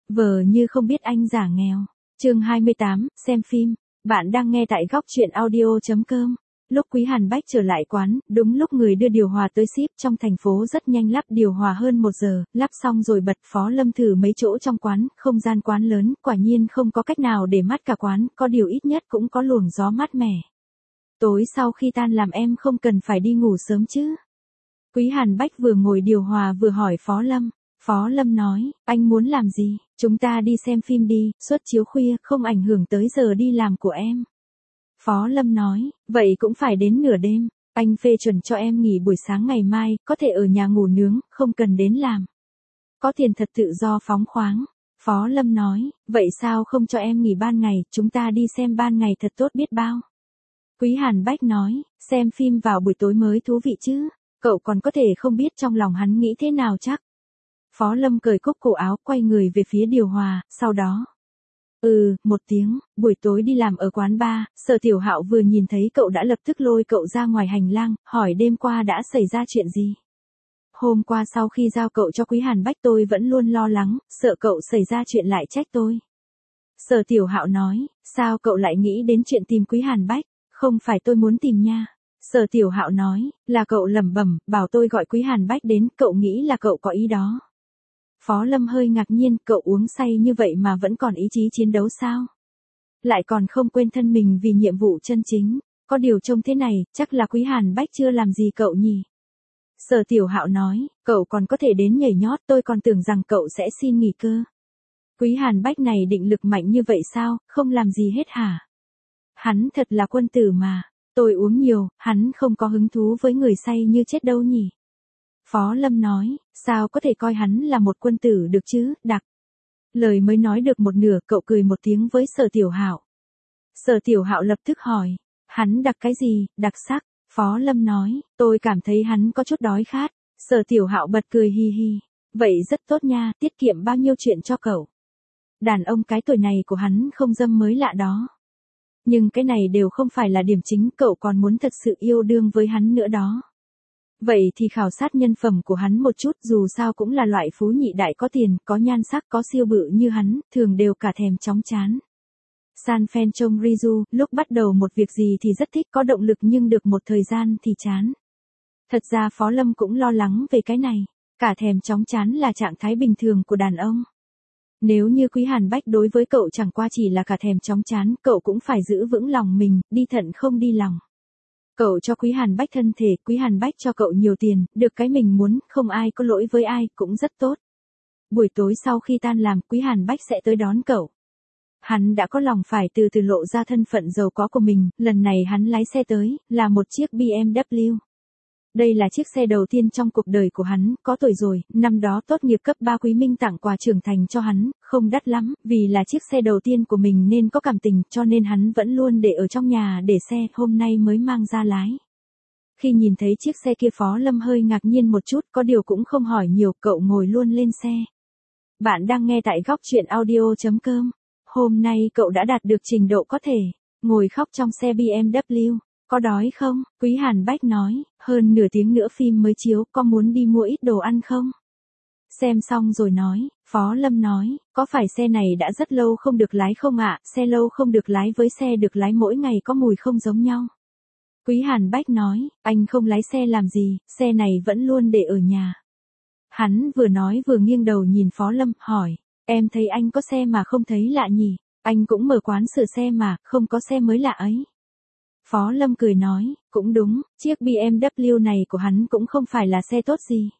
Vờ như không biết anh giả nghèo. Chương 28, xem phim. Bạn đang nghe tại góc truyện audio.com. Lúc Quý Hàn Bách trở lại quán, đúng lúc người đưa điều hòa tới ship trong thành phố rất nhanh lắp điều hòa hơn 1 giờ, lắp xong rồi bật Phó Lâm thử mấy chỗ trong quán, không gian quán lớn, quả nhiên không có cách nào để mát cả quán, có điều ít nhất cũng có luồng gió mát mẻ. Tối sau khi tan làm em không cần phải đi ngủ sớm chứ? Quý Hàn Bách vừa ngồi điều hòa vừa hỏi Phó Lâm. Phó Lâm nói, anh muốn làm gì? Chúng ta đi xem phim đi, suất chiếu khuya, không ảnh hưởng tới giờ đi làm của em. Phó Lâm nói, vậy cũng phải đến nửa đêm, anh phê chuẩn cho em nghỉ buổi sáng ngày mai, có thể ở nhà ngủ nướng, không cần đến làm. Có tiền thật tự do phóng khoáng. Phó Lâm nói, vậy sao không cho em nghỉ ban ngày, chúng ta đi xem ban ngày thật tốt biết bao. Quý Hàn Bách nói, xem phim vào buổi tối mới thú vị chứ, cậu còn có thể không biết trong lòng hắn nghĩ thế nào chắc. Phó Lâm cởi cúc cổ áo quay người về phía điều hòa, sau đó. Một tiếng, buổi tối đi làm ở quán bar, Sở Tiểu Hạo vừa nhìn thấy cậu đã lập tức lôi cậu ra ngoài hành lang, hỏi đêm qua đã xảy ra chuyện gì. Hôm qua sau khi giao cậu cho Quý Hàn Bách tôi vẫn luôn lo lắng, sợ cậu xảy ra chuyện lại trách tôi. Sở Tiểu Hạo nói, sao cậu lại nghĩ đến chuyện tìm Quý Hàn Bách, không phải tôi muốn tìm nha. Sở Tiểu Hạo nói, là cậu lẩm bẩm, bảo tôi gọi Quý Hàn Bách đến, cậu nghĩ là cậu có ý đó. Phó Lâm hơi ngạc nhiên, cậu uống say như vậy mà vẫn còn ý chí chiến đấu sao? Lại còn không quên thân mình vì nhiệm vụ chân chính, có điều trông thế này, chắc là Quý Hàn Bách chưa làm gì cậu nhỉ? Sở Tiểu Hạo nói, cậu còn có thể đến nhảy nhót, tôi còn tưởng rằng cậu sẽ xin nghỉ cơ. Quý Hàn Bách này định lực mạnh như vậy sao, không làm gì hết hả? Hắn thật là quân tử mà, tôi uống nhiều, hắn không có hứng thú với người say như chết đâu nhỉ? Phó Lâm nói, sao có thể coi hắn là một quân tử được chứ, đặc. Lời mới nói được một nửa cậu cười một tiếng với Sở Tiểu Hạo. Sở Tiểu Hạo lập tức hỏi, hắn đặc cái gì, đặc sắc, Phó Lâm nói, tôi cảm thấy hắn có chút đói khát. Sở Tiểu Hạo bật cười hi hi, vậy rất tốt nha, tiết kiệm bao nhiêu chuyện cho cậu. Đàn ông cái tuổi này của hắn không dâm mới lạ đó. Nhưng cái này đều không phải là điểm chính, cậu còn muốn thật sự yêu đương với hắn nữa đó. Vậy thì khảo sát nhân phẩm của hắn một chút, dù sao cũng là loại phú nhị đại có tiền, có nhan sắc, có siêu bự như hắn, thường đều cả thèm chóng chán. San Phen Chong Riju, lúc bắt đầu một việc gì thì rất thích, có động lực nhưng được một thời gian thì chán. Thật ra Phó Lâm cũng lo lắng về cái này, cả thèm chóng chán là trạng thái bình thường của đàn ông. Nếu như Quý Hàn Bách đối với cậu chẳng qua chỉ là cả thèm chóng chán, cậu cũng phải giữ vững lòng mình, đi thận không đi lòng. Cậu cho Quý Hàn Bách thân thể, Quý Hàn Bách cho cậu nhiều tiền, được cái mình muốn, không ai có lỗi với ai, cũng rất tốt. Buổi tối sau khi tan làm, Quý Hàn Bách sẽ tới đón cậu. Hắn đã có lòng phải từ từ lộ ra thân phận giàu có của mình, lần này hắn lái xe tới, là một chiếc BMW. Đây là chiếc xe đầu tiên trong cuộc đời của hắn, có tuổi rồi, năm đó tốt nghiệp cấp 3 Quý Minh tặng quà trưởng thành cho hắn, không đắt lắm, vì là chiếc xe đầu tiên của mình nên có cảm tình, cho nên hắn vẫn luôn để ở trong nhà để xe, hôm nay mới mang ra lái. Khi nhìn thấy chiếc xe kia Phó Lâm hơi ngạc nhiên một chút, có điều cũng không hỏi nhiều, cậu ngồi luôn lên xe. Bạn đang nghe tại góc truyện audio.com. Hôm nay cậu đã đạt được trình độ có thể ngồi khóc trong xe BMW. Có đói không? Quý Hàn Bách nói, hơn nửa tiếng nữa phim mới chiếu, có muốn đi mua ít đồ ăn không? Xem xong rồi nói, Phó Lâm nói, có phải xe này đã rất lâu không được lái không ạ? Xe lâu không được lái với xe được lái mỗi ngày có mùi không giống nhau. Quý Hàn Bách nói, anh không lái xe làm gì, xe này vẫn luôn để ở nhà. Hắn vừa nói vừa nghiêng đầu nhìn Phó Lâm, hỏi, em thấy anh có xe mà không thấy lạ nhỉ? Anh cũng mở quán sửa xe mà, không có xe mới lạ ấy. Phó Lâm cười nói, cũng đúng, chiếc BMW này của hắn cũng không phải là xe tốt gì.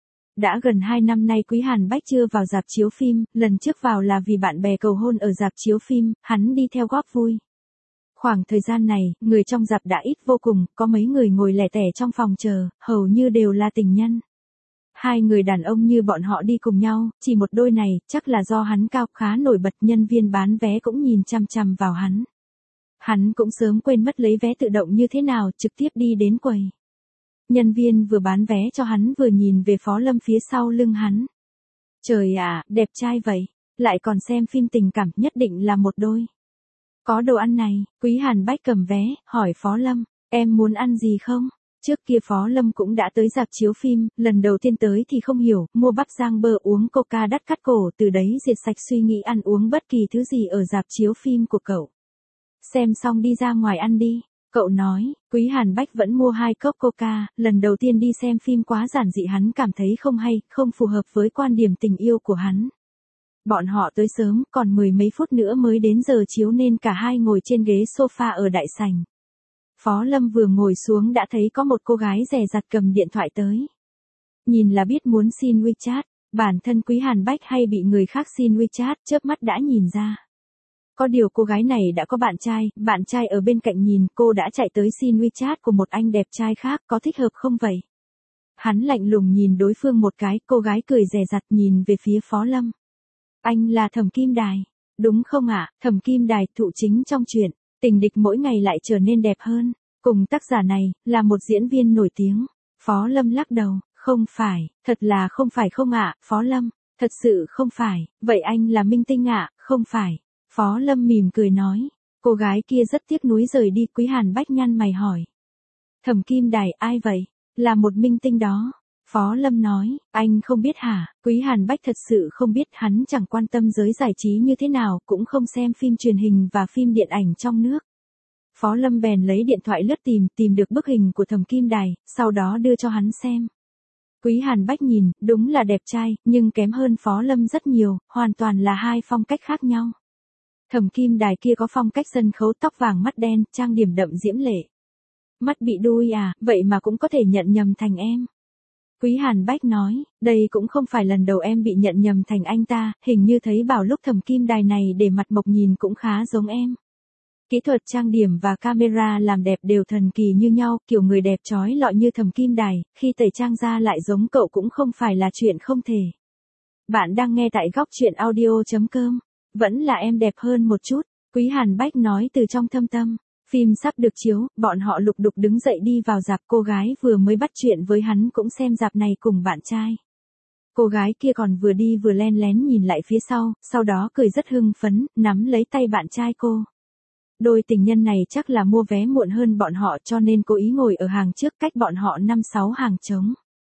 Đã gần 2 năm nay Quý Hàn Bách chưa vào rạp chiếu phim, lần trước vào là vì bạn bè cầu hôn ở rạp chiếu phim, hắn đi theo góp vui. Khoảng thời gian này, người trong rạp đã ít vô cùng, có mấy người ngồi lẻ tẻ trong phòng chờ, hầu như đều là tình nhân. Hai người đàn ông như bọn họ đi cùng nhau, chỉ một đôi này, chắc là do hắn cao khá nổi bật, nhân viên bán vé cũng nhìn chằm chằm vào hắn. Hắn cũng sớm quên mất lấy vé tự động như thế nào, trực tiếp đi đến quầy. Nhân viên vừa bán vé cho hắn vừa nhìn về Phó Lâm phía sau lưng hắn. Trời ạ, đẹp trai vậy, lại còn xem phim tình cảm, nhất định là một đôi. Có đồ ăn này, Quý Hàn Bách cầm vé, hỏi Phó Lâm, em muốn ăn gì không? Trước kia Phó Lâm cũng đã tới rạp chiếu phim, lần đầu tiên tới thì không hiểu, mua bắp rang bơ uống coca đắt cắt cổ, từ đấy diệt sạch suy nghĩ ăn uống bất kỳ thứ gì ở rạp chiếu phim của cậu. Xem xong đi ra ngoài ăn đi, cậu nói. Quý Hàn Bách vẫn mua 2 cốc coca, lần đầu tiên đi xem phim quá giản dị hắn cảm thấy không hay, không phù hợp với quan điểm tình yêu của hắn. Bọn họ tới sớm, còn 10 mấy phút nữa mới đến giờ chiếu nên cả hai ngồi trên ghế sofa ở đại sảnh. Phó Lâm vừa ngồi xuống đã thấy có một cô gái dè dặt cầm điện thoại tới. Nhìn là biết muốn xin WeChat, bản thân Quý Hàn Bách hay bị người khác xin WeChat chớp mắt đã nhìn ra. Có điều cô gái này đã có bạn trai ở bên cạnh nhìn cô đã chạy tới xin WeChat của một anh đẹp trai khác, có thích hợp không vậy? Hắn lạnh lùng nhìn đối phương một cái, cô gái cười dè dặt nhìn về phía Phó Lâm. Anh là Thẩm Kim Đài, đúng không ạ? Thẩm Kim Đài, thụ chính trong truyện, tình địch mỗi ngày lại trở nên đẹp hơn. Cùng tác giả này, là một diễn viên nổi tiếng. Phó Lâm lắc đầu, không phải, thật là không phải không ạ, Phó Lâm, thật sự không phải, vậy anh là minh tinh ạ, không phải. Phó Lâm mỉm cười nói, cô gái kia rất tiếc nuối rời đi. Quý Hàn Bách nhăn mày hỏi. Thẩm Kim Đài, ai vậy? Là một minh tinh đó. Phó Lâm nói, anh không biết hả? Quý Hàn Bách thật sự không biết, hắn chẳng quan tâm giới giải trí như thế nào, cũng không xem phim truyền hình và phim điện ảnh trong nước. Phó Lâm bèn lấy điện thoại lướt tìm được bức hình của Thẩm Kim Đài, sau đó đưa cho hắn xem. Quý Hàn Bách nhìn, đúng là đẹp trai, nhưng kém hơn Phó Lâm rất nhiều, hoàn toàn là hai phong cách khác nhau. Thẩm Kim Đài kia có phong cách sân khấu, tóc vàng mắt đen, trang điểm đậm diễm lệ. Mắt bị đuôi à, vậy mà cũng có thể nhận nhầm thành em. Quý Hàn Bách nói, đây cũng không phải lần đầu em bị nhận nhầm thành anh ta, hình như thấy bảo lúc Thẩm Kim Đài này để mặt mộc nhìn cũng khá giống em. Kỹ thuật trang điểm và camera làm đẹp đều thần kỳ như nhau, kiểu người đẹp chói lọi như Thẩm Kim Đài, khi tẩy trang ra lại giống cậu cũng không phải là chuyện không thể. Bạn đang nghe tại góc truyện audio.com. Vẫn là em đẹp hơn một chút, Quý Hàn Bách nói từ trong thâm tâm. Phim sắp được chiếu, bọn họ lục đục đứng dậy đi vào rạp, cô gái vừa mới bắt chuyện với hắn cũng xem rạp này cùng bạn trai. Cô gái kia còn vừa đi vừa len lén nhìn lại phía sau đó cười rất hưng phấn, nắm lấy tay bạn trai cô. Đôi tình nhân này chắc là mua vé muộn hơn bọn họ cho nên cố ý ngồi ở hàng trước cách bọn họ 5-6 hàng trống.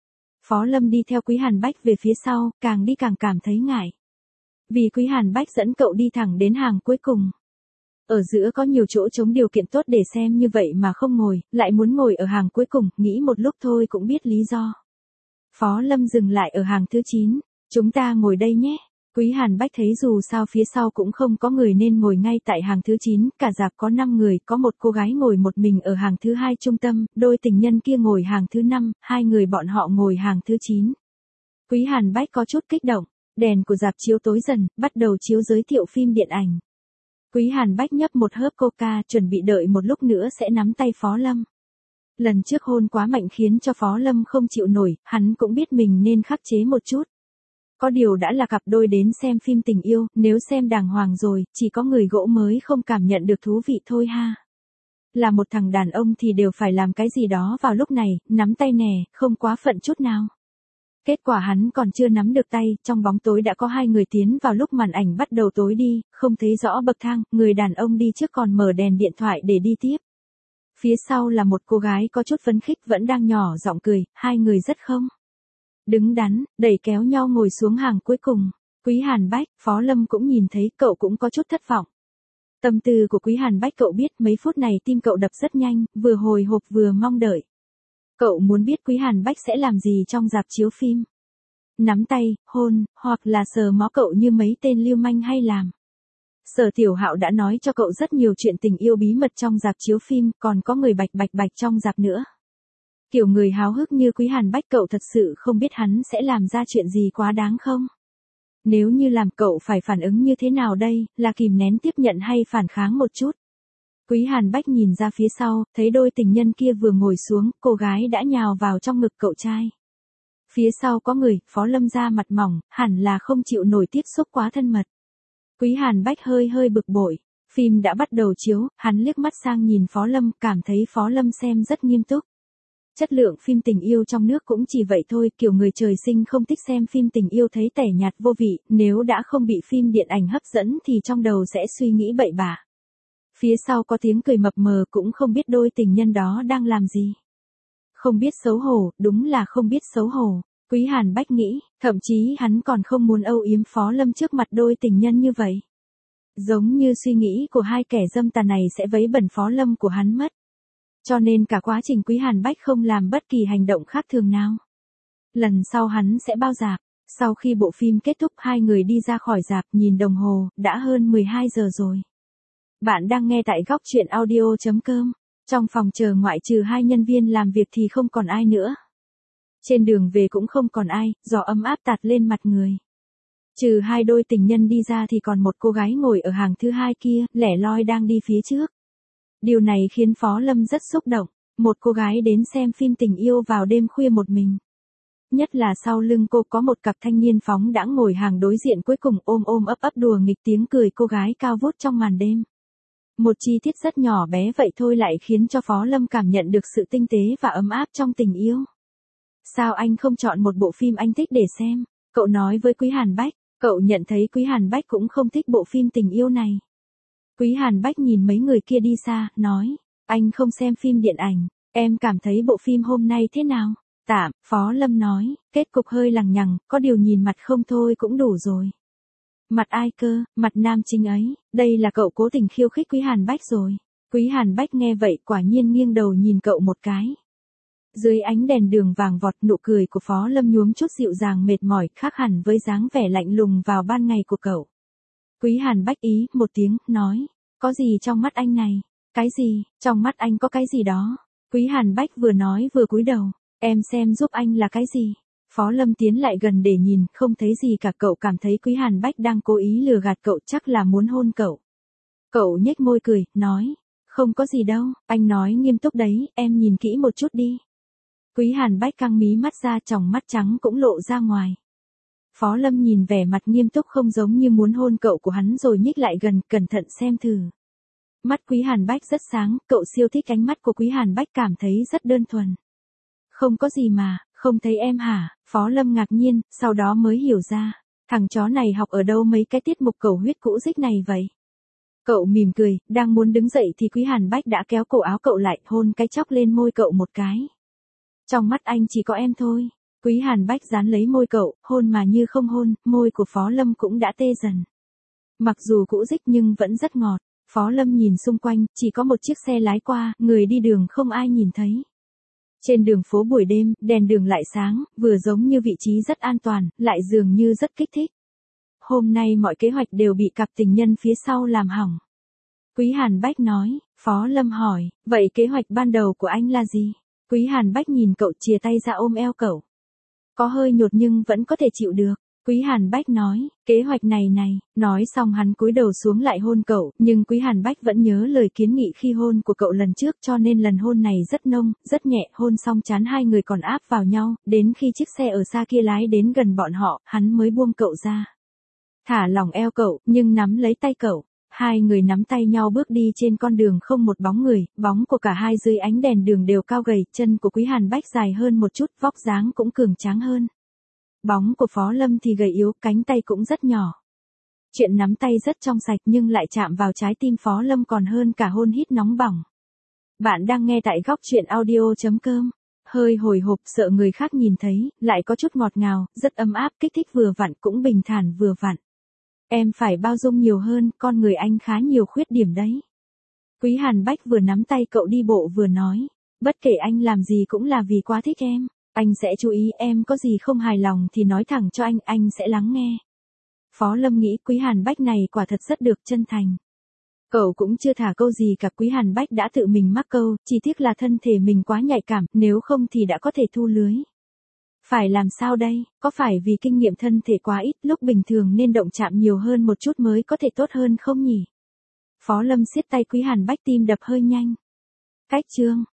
Phó Lâm đi theo Quý Hàn Bách về phía sau, càng đi càng cảm thấy ngại. Vì Quý Hàn Bách dẫn cậu đi thẳng đến hàng cuối cùng. Ở giữa có nhiều chỗ trống, điều kiện tốt để xem như vậy mà không ngồi, lại muốn ngồi ở hàng cuối cùng, nghĩ một lúc thôi cũng biết lý do. Phó Lâm dừng lại ở hàng thứ 9, chúng ta ngồi đây nhé. Quý Hàn Bách thấy dù sao phía sau cũng không có người nên ngồi ngay tại hàng thứ 9, cả rạp có 5 người, có một cô gái ngồi một mình ở hàng thứ 2 trung tâm, đôi tình nhân kia ngồi hàng thứ 5, hai người bọn họ ngồi hàng thứ 9. Quý Hàn Bách có chút kích động, đèn của rạp chiếu tối dần, bắt đầu chiếu giới thiệu phim điện ảnh. Quý Hàn Bách nhấp một hớp coca, chuẩn bị đợi một lúc nữa sẽ nắm tay Phó Lâm. Lần trước hôn quá mạnh khiến cho Phó Lâm không chịu nổi, hắn cũng biết mình nên khắc chế một chút. Có điều đã là cặp đôi đến xem phim tình yêu, nếu xem đàng hoàng rồi, chỉ có người gỗ mới không cảm nhận được thú vị thôi ha. Là một thằng đàn ông thì đều phải làm cái gì đó vào lúc này, nắm tay nè, không quá phận chút nào. Kết quả hắn còn chưa nắm được tay, trong bóng tối đã có hai người tiến vào lúc màn ảnh bắt đầu tối đi, không thấy rõ bậc thang, người đàn ông đi trước còn mở đèn điện thoại để đi tiếp. Phía sau là một cô gái có chút phấn khích vẫn đang nhỏ giọng cười, hai người rất không đứng đắn, đẩy kéo nhau ngồi xuống hàng cuối cùng. Quý Hàn Bách, Phó Lâm cũng nhìn thấy, cậu cũng có chút thất vọng. Tâm tư của Quý Hàn Bách cậu biết, mấy phút này tim cậu đập rất nhanh, vừa hồi hộp vừa mong đợi. Cậu muốn biết Quý Hàn Bách sẽ làm gì trong rạp chiếu phim. Nắm tay, hôn, hoặc là sờ mó cậu như mấy tên lưu manh hay làm. Sở Tiểu Hạo đã nói cho cậu rất nhiều chuyện tình yêu bí mật trong rạp chiếu phim, còn có người bạch trong rạp nữa. Kiểu người háo hức như Quý Hàn Bách cậu thật sự không biết hắn sẽ làm ra chuyện gì quá đáng không? Nếu như làm cậu phải phản ứng như thế nào đây, là kìm nén tiếp nhận hay phản kháng một chút? Quý Hàn Bách nhìn ra phía sau, thấy đôi tình nhân kia vừa ngồi xuống, cô gái đã nhào vào trong ngực cậu trai. Phía sau có người, Phó Lâm da mặt mỏng, hẳn là không chịu nổi tiếp xúc quá thân mật. Quý Hàn Bách hơi bực bội, phim đã bắt đầu chiếu, hắn liếc mắt sang nhìn Phó Lâm, cảm thấy Phó Lâm xem rất nghiêm túc. Chất lượng phim tình yêu trong nước cũng chỉ vậy thôi, kiểu người trời sinh không thích xem phim tình yêu thấy tẻ nhạt vô vị, nếu đã không bị phim điện ảnh hấp dẫn thì trong đầu sẽ suy nghĩ bậy bạ. Phía sau có tiếng cười mập mờ, cũng không biết đôi tình nhân đó đang làm gì. Không biết xấu hổ, đúng là không biết xấu hổ. Quý Hàn Bách nghĩ, thậm chí hắn còn không muốn âu yếm Phó Lâm trước mặt đôi tình nhân như vậy. Giống như suy nghĩ của hai kẻ dâm tà này sẽ vấy bẩn Phó Lâm của hắn mất. Cho nên cả quá trình Quý Hàn Bách không làm bất kỳ hành động khác thường nào. Lần sau hắn sẽ bao rạp. Sau khi bộ phim kết thúc hai người đi ra khỏi rạp nhìn đồng hồ, đã hơn 12 giờ rồi. Bạn đang nghe tại góc truyện audio.com. Trong phòng chờ ngoại trừ hai nhân viên làm việc thì không còn ai nữa. Trên đường về cũng không còn ai, gió ấm áp tạt lên mặt người. Trừ hai đôi tình nhân đi ra thì còn một cô gái ngồi ở hàng thứ hai kia, lẻ loi đang đi phía trước. Điều này khiến Phó Lâm rất xúc động, một cô gái đến xem phim tình yêu vào đêm khuya một mình. Nhất là sau lưng cô có một cặp thanh niên phóng đãng ngồi hàng đối diện cuối cùng ôm ôm ấp ấp đùa nghịch tiếng cười cô gái cao vút trong màn đêm. Một chi tiết rất nhỏ bé vậy thôi lại khiến cho Phó Lâm cảm nhận được sự tinh tế và ấm áp trong tình yêu. Sao anh không chọn một bộ phim anh thích để xem? Cậu nói với Quý Hàn Bách, cậu nhận thấy Quý Hàn Bách cũng không thích bộ phim tình yêu này. Quý Hàn Bách nhìn mấy người kia đi xa, nói, anh không xem phim điện ảnh, em cảm thấy bộ phim hôm nay thế nào? Tạm, Phó Lâm nói, kết cục hơi lằng nhằng, có điều nhìn mặt không thôi cũng đủ rồi. Mặt ai cơ, mặt nam chính ấy, đây là cậu cố tình khiêu khích Quý Hàn Bách rồi. Quý Hàn Bách nghe vậy quả nhiên nghiêng đầu nhìn cậu một cái. Dưới ánh đèn đường vàng vọt nụ cười của Phó Lâm nhuốm chút dịu dàng mệt mỏi khác hẳn với dáng vẻ lạnh lùng vào ban ngày của cậu. Quý Hàn Bách ý một tiếng, nói, có gì trong mắt anh này? Cái gì, trong mắt anh có cái gì đó? Quý Hàn Bách vừa nói vừa cúi đầu, em xem giúp anh là cái gì? Phó Lâm tiến lại gần để nhìn, không thấy gì cả cậu cảm thấy Quý Hàn Bách đang cố ý lừa gạt cậu chắc là muốn hôn cậu. Cậu nhếch môi cười, nói, không có gì đâu, anh nói nghiêm túc đấy, em nhìn kỹ một chút đi. Quý Hàn Bách căng mí mắt ra tròng mắt trắng cũng lộ ra ngoài. Phó Lâm nhìn vẻ mặt nghiêm túc không giống như muốn hôn cậu của hắn rồi nhích lại gần cẩn thận xem thử. Mắt Quý Hàn Bách rất sáng, cậu siêu thích ánh mắt của Quý Hàn Bách cảm thấy rất đơn thuần. Không có gì mà, không thấy em hả? Phó Lâm ngạc nhiên, sau đó mới hiểu ra. Thằng chó này học ở đâu mấy cái tiết mục cầu huyết cũ dích này vậy? Cậu mỉm cười, đang muốn đứng dậy thì Quý Hàn Bách đã kéo cổ áo cậu lại, hôn cái chóc lên môi cậu một cái. Trong mắt anh chỉ có em thôi. Quý Hàn Bách dán lấy môi cậu, hôn mà như không hôn, môi của Phó Lâm cũng đã tê dần. Mặc dù cũ dích nhưng vẫn rất ngọt. Phó Lâm nhìn xung quanh, chỉ có một chiếc xe lái qua, người đi đường không ai nhìn thấy. Trên đường phố buổi đêm, đèn đường lại sáng, vừa giống như vị trí rất an toàn, lại dường như rất kích thích. Hôm nay mọi kế hoạch đều bị cặp tình nhân phía sau làm hỏng. Quý Hàn Bách nói, Phó Lâm hỏi, vậy kế hoạch ban đầu của anh là gì? Quý Hàn Bách nhìn cậu chìa tay ra ôm eo cậu. Có hơi nhột nhưng vẫn có thể chịu được. Quý Hàn Bách nói, kế hoạch này, nói xong hắn cúi đầu xuống lại hôn cậu, nhưng Quý Hàn Bách vẫn nhớ lời kiến nghị khi hôn của cậu lần trước cho nên lần hôn này rất nông, rất nhẹ, hôn xong chán hai người còn áp vào nhau, đến khi chiếc xe ở xa kia lái đến gần bọn họ, hắn mới buông cậu ra. Thả lỏng eo cậu, nhưng nắm lấy tay cậu. Hai người nắm tay nhau bước đi trên con đường không một bóng người, bóng của cả hai dưới ánh đèn đường đều cao gầy, chân của Quý Hàn Bách dài hơn một chút, vóc dáng cũng cường tráng hơn. Bóng của Phó Lâm thì gầy yếu, cánh tay cũng rất nhỏ. Chuyện nắm tay rất trong sạch nhưng lại chạm vào trái tim Phó Lâm còn hơn cả hôn hít nóng bỏng. Bạn đang nghe tại góc truyện audio.com. Hơi hồi hộp sợ người khác nhìn thấy, lại có chút ngọt ngào, rất ấm áp, kích thích vừa vặn cũng bình thản vừa vặn. Em phải bao dung nhiều hơn, con người anh khá nhiều khuyết điểm đấy. Quý Hàn Bách vừa nắm tay cậu đi bộ vừa nói, bất kể anh làm gì cũng là vì quá thích em. Anh sẽ chú ý em có gì không hài lòng thì nói thẳng cho anh sẽ lắng nghe. Phó Lâm nghĩ Quý Hàn Bách này quả thật rất được chân thành. Cậu cũng chưa thả câu gì cả Quý Hàn Bách đã tự mình mắc câu, chỉ tiếc là thân thể mình quá nhạy cảm, nếu không thì đã có thể thu lưới. Phải làm sao đây, có phải vì kinh nghiệm thân thể quá ít lúc bình thường nên động chạm nhiều hơn một chút mới có thể tốt hơn không nhỉ? Phó Lâm siết tay Quý Hàn Bách tim đập hơi nhanh. Cách chương